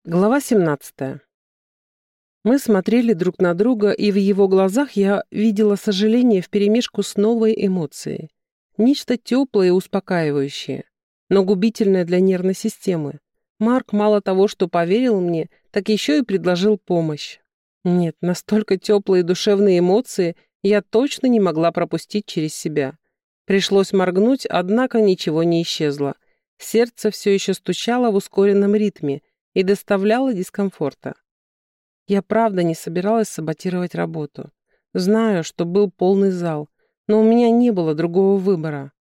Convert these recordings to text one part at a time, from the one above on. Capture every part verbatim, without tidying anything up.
Глава семнадцатая. Мы смотрели друг на друга, и в его глазах я видела сожаление вперемешку с новой эмоцией. Нечто теплое и успокаивающее, но губительное для нервной системы. Марк мало того, что поверил мне, так еще и предложил помощь. Нет, настолько теплые и душевные эмоции я точно не могла пропустить через себя. Пришлось моргнуть, однако ничего не исчезло. Сердце все еще стучало в ускоренном ритме и доставляло дискомфорта. Я правда не собиралась саботировать работу. Знаю, что был полный зал, но у меня не было другого выбора.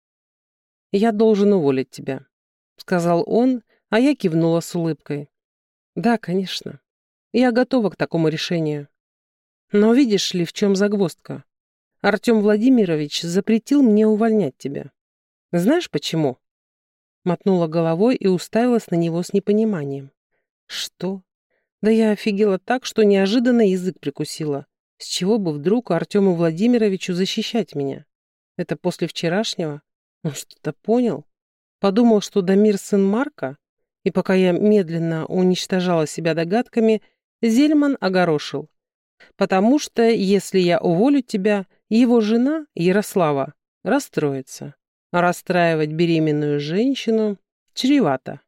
«Я должен уволить тебя», — сказал он, а я кивнула с улыбкой. «Да, конечно. Я готова к такому решению. Но видишь ли, в чем загвоздка? Артем Владимирович запретил мне увольнять тебя. Знаешь почему?» Мотнула головой и уставилась на него с непониманием. «Что?» Да я офигела так, что неожиданно язык прикусила. С чего бы вдруг Артему Владимировичу защищать меня? Это после вчерашнего? Он что-то понял? Подумал, что Дамир сын Марка? И пока я медленно уничтожала себя догадками, Зельман огорошил. Потому что, если я уволю тебя, его жена, Ярослава, расстроится. А расстраивать беременную женщину чревато.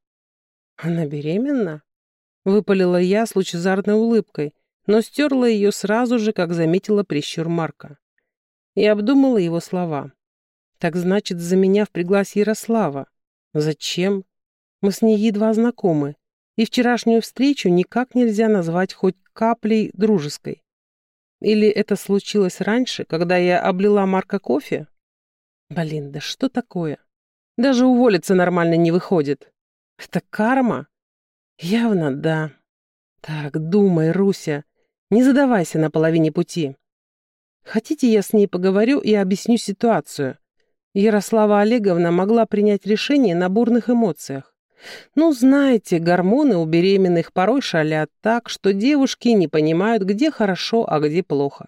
Она беременна? Выпалила я с лучезарной улыбкой, но стерла ее сразу же, как заметила прищур Марка. И обдумала его слова. Так значит, за меня впряглась Ярослава. Зачем? Мы с ней едва знакомы, и вчерашнюю встречу никак нельзя назвать хоть каплей дружеской. Или это случилось раньше, когда я облила Марка кофе? Блин, да что такое? Даже уволиться нормально не выходит. Это карма? Явно да. Так, думай, Руся, не задавайся на половине пути. Хотите, я с ней поговорю и объясню ситуацию? Ярослава Олеговна могла принять решение на бурных эмоциях. Ну, знаете, гормоны у беременных порой шалят так, что девушки не понимают, где хорошо, а где плохо.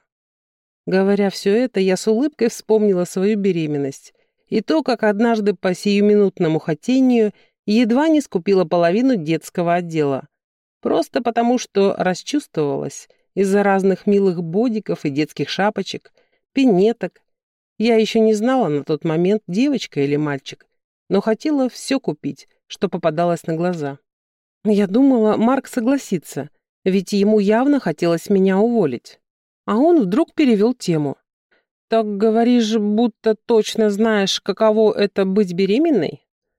Говоря все это, я с улыбкой вспомнила свою беременность и то, как однажды по сиюминутному хотению едва не скупила половину детского отдела. Просто потому, что расчувствовалась из-за разных милых бодиков и детских шапочек, пинеток. Я еще не знала на тот момент, девочка или мальчик, но хотела все купить, что попадалось на глаза. Я думала, Марк согласится, ведь ему явно хотелось меня уволить. А он вдруг перевел тему. «Так говоришь, будто точно знаешь, каково это быть беременной?»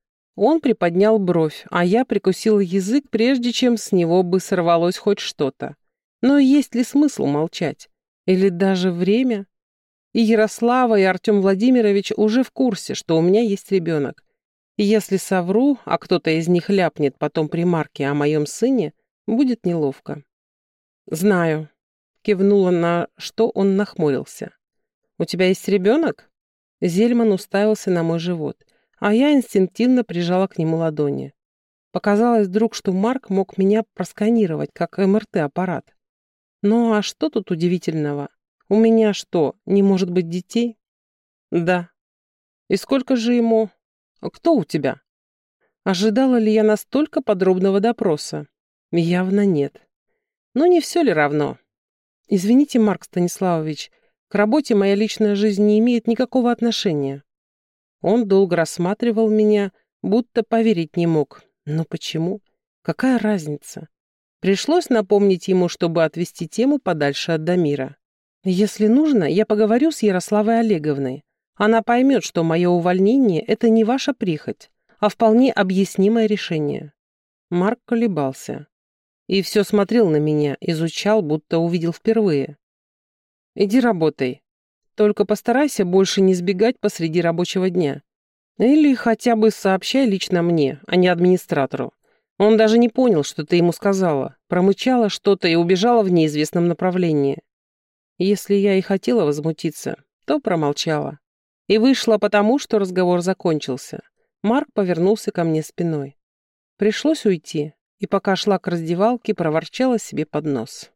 Он приподнял бровь, а я прикусила язык, прежде чем с него бы сорвалось хоть что-то. Но есть ли смысл молчать? Или даже время? И Ярослава, и Артем Владимирович уже в курсе, что у меня есть ребенок. И если совру, а кто-то из них ляпнет потом при Марке о моем сыне, будет неловко. «Знаю», — кивнула, на что он нахмурился. «У тебя есть ребенок?» Зельман уставился на мой живот, а я инстинктивно прижала к нему ладони. Показалось вдруг, что Марк мог меня просканировать, как эм эр тэ-аппарат. Ну а что тут удивительного? У меня что, не может быть детей? Да. И сколько же ему? Кто у тебя? Ожидала ли я настолько подробного допроса? Явно нет. Но не все ли равно? Извините, Марк Станиславович, к работе моя личная жизнь не имеет никакого отношения. Он долго рассматривал меня, будто поверить не мог. Но почему? Какая разница? Пришлось напомнить ему, чтобы отвести тему подальше от Дамира. Если нужно, я поговорю с Ярославой Олеговной. Она поймет, что мое увольнение – это не ваша прихоть, а вполне объяснимое решение. Марк колебался. И все смотрел на меня, изучал, будто увидел впервые. «Иди работай. Только постарайся больше не сбегать посреди рабочего дня. Или хотя бы сообщай лично мне, а не администратору. Он даже не понял, что ты ему сказала, промычала что-то и убежала в неизвестном направлении. Если я и хотела возмутиться, то промолчала. И вышла потому, что разговор закончился. Марк повернулся ко мне спиной. Пришлось уйти, и пока шла к раздевалке, проворчала себе под нос.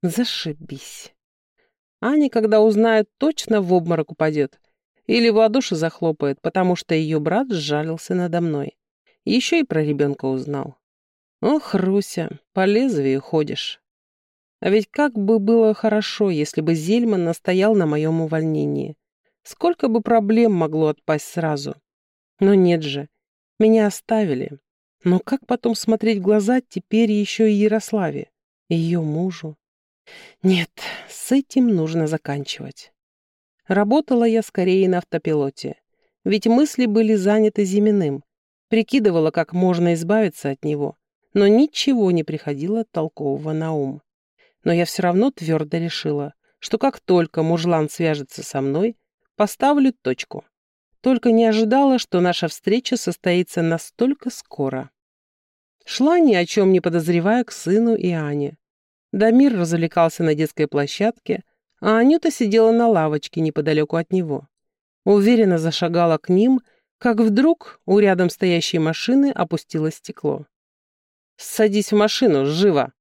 Зашибись. Аня, когда узнает, точно в обморок упадет. Или в ладоши захлопает, потому что ее брат сжалился надо мной. Еще и про ребенка узнал. Ох, Руся, по лезвию ходишь. А ведь как бы было хорошо, если бы Зельман настоял на моем увольнении. Сколько бы проблем могло отпасть сразу. Но нет же, меня оставили. Но как потом смотреть в глаза теперь еще и Ярославе, ее мужу? Нет, с этим нужно заканчивать. Работала я скорее на автопилоте, ведь мысли были заняты Зиминым. Прикидывала, как можно избавиться от него, но ничего не приходило толкового на ум. Но я все равно твердо решила, что как только мужлан свяжется со мной, поставлю точку. Только не ожидала, что наша встреча состоится настолько скоро. Шла ни о чем не подозревая к сыну и Ане. Дамир развлекался на детской площадке, а Анюта сидела на лавочке неподалеку от него. Уверенно зашагала к ним, как вдруг у рядом стоящей машины опустилось стекло. «Садись в машину, живо!»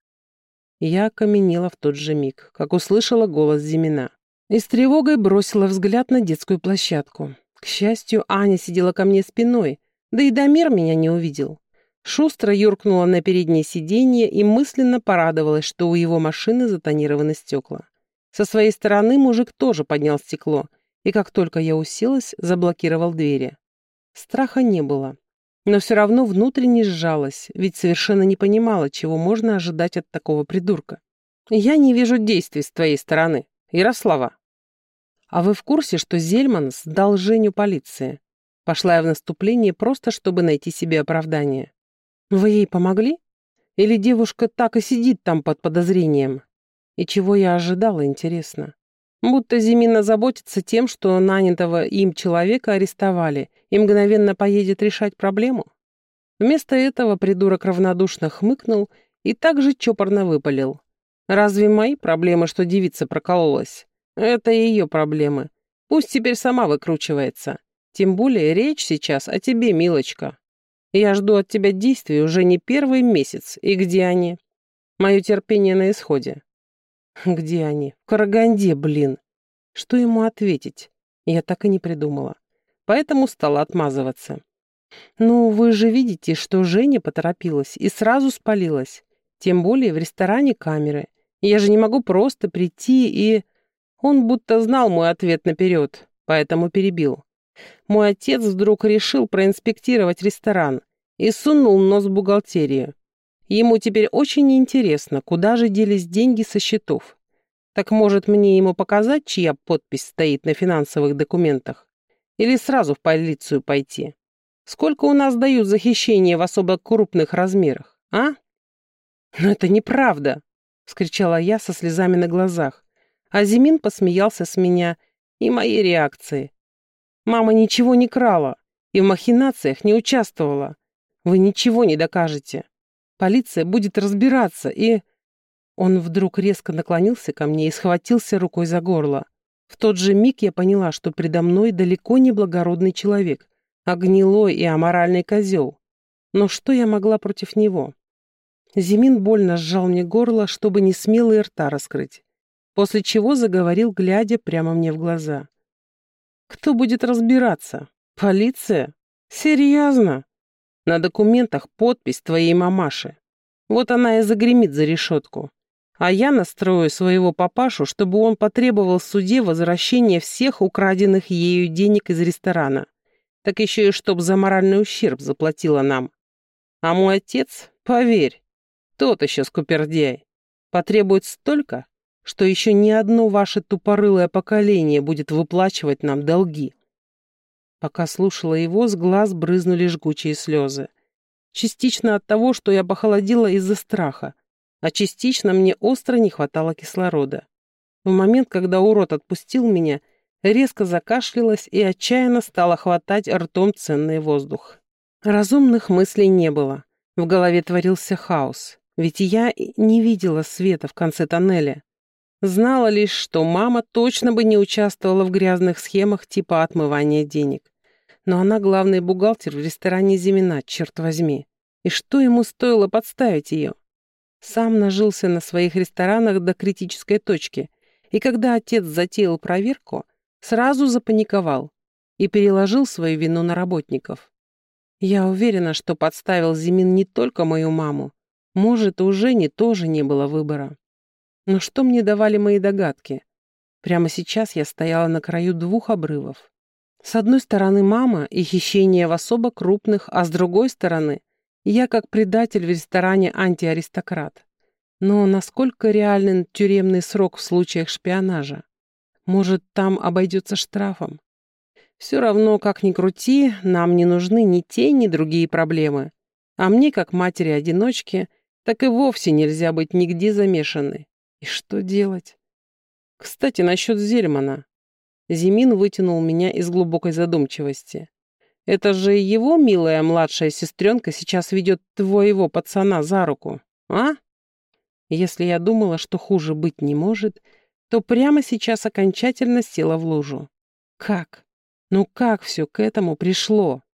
Я окаменела в тот же миг, как услышала голос Зимина. И с тревогой бросила взгляд на детскую площадку. К счастью, Аня сидела ко мне спиной, да и Дамир меня не увидел. Шустро юркнула на переднее сиденье и мысленно порадовалась, что у его машины затонированы стекла. Со своей стороны мужик тоже поднял стекло, и как только я уселась, заблокировал двери. Страха не было, но все равно внутренне сжалась, ведь совершенно не понимала, чего можно ожидать от такого придурка. «Я не вижу действий с твоей стороны, Ярослава». «А вы в курсе, что Зельман сдал Женю полиции?» Пошла я в наступление просто, чтобы найти себе оправдание. «Вы ей помогли? Или девушка так и сидит там под подозрением?» И чего я ожидала, интересно? Будто Зимин озаботится тем, что нанятого им человека арестовали и мгновенно поедет решать проблему. Вместо этого придурок равнодушно хмыкнул и также чопорно выпалил. «Разве мои проблемы, что девица прокололась? Это ее проблемы. Пусть теперь сама выкручивается. Тем более речь сейчас о тебе, милочка. Я жду от тебя действий уже не первый месяц. И где они? Мое терпение на исходе». Где они? В Караганде, блин. Что ему ответить? Я так и не придумала. Поэтому стала отмазываться. Ну, вы же видите, что Женя поторопилась и сразу спалилась. Тем более в ресторане камеры. Я же не могу просто прийти и... Он будто знал мой ответ наперед, поэтому перебил. Мой отец вдруг решил проинспектировать ресторан и сунул нос в бухгалтерию. Ему теперь очень интересно, куда же делись деньги со счетов. Так может мне ему показать, чья подпись стоит на финансовых документах? Или сразу в полицию пойти? Сколько у нас дают за хищение в особо крупных размерах, а? «Но это неправда!» — вскричала я со слезами на глазах. А Зимин посмеялся с меня и моей реакции. «Мама ничего не крала и в махинациях не участвовала. Вы ничего не докажете. Полиция будет разбираться, и...» Он вдруг резко наклонился ко мне и схватился рукой за горло. В тот же миг я поняла, что предо мной далеко не благородный человек, а гнилой и аморальный козел. Но что я могла против него? Зимин больно сжал мне горло, чтобы не смело и рта раскрыть, после чего заговорил, глядя прямо мне в глаза. «Кто будет разбираться? Полиция? Серьезно? На документах подпись твоей мамаши. Вот она и загремит за решетку. А я настрою своего папашу, чтобы он потребовал в суде возвращения всех украденных ею денег из ресторана. Так еще и чтоб за моральный ущерб заплатила нам. А мой отец, поверь, тот еще скупердяй, потребует столько, что еще ни одно ваше тупорылое поколение будет выплачивать нам долги». Пока слушала его, с глаз брызнули жгучие слезы. Частично от того, что я похолодела из-за страха, а частично мне остро не хватало кислорода. В момент, когда урод отпустил меня, резко закашлялась и отчаянно стала хватать ртом ценный воздух. Разумных мыслей не было. В голове творился хаос, ведь я не видела света в конце тоннеля. Знала лишь, что мама точно бы не участвовала в грязных схемах типа отмывания денег. Но она главный бухгалтер в ресторане Зимина, черт возьми. И что ему стоило подставить ее? Сам нажился на своих ресторанах до критической точки, и когда отец затеял проверку, сразу запаниковал и переложил свою вину на работников. Я уверена, что подставил Зимин не только мою маму, Может, у Жени тоже не было выбора. Но что мне давали мои догадки? Прямо сейчас я стояла на краю двух обрывов. С одной стороны мама и хищение в особо крупных, а с другой стороны я как предатель в ресторане антиаристократ. Но насколько реален тюремный срок в случаях шпионажа? Может, там обойдется штрафом? Все равно, как ни крути, нам не нужны ни те, ни другие проблемы. А мне, как матери-одиночке, так и вовсе нельзя быть нигде замешанной. И что делать? Кстати, насчет Зельмана. Зимин вытянул меня из глубокой задумчивости. Это же его милая младшая сестренка сейчас ведет твоего пацана за руку, а? Если я думала, что хуже быть не может, то прямо сейчас окончательно села в лужу. Как? Ну как все к этому пришло?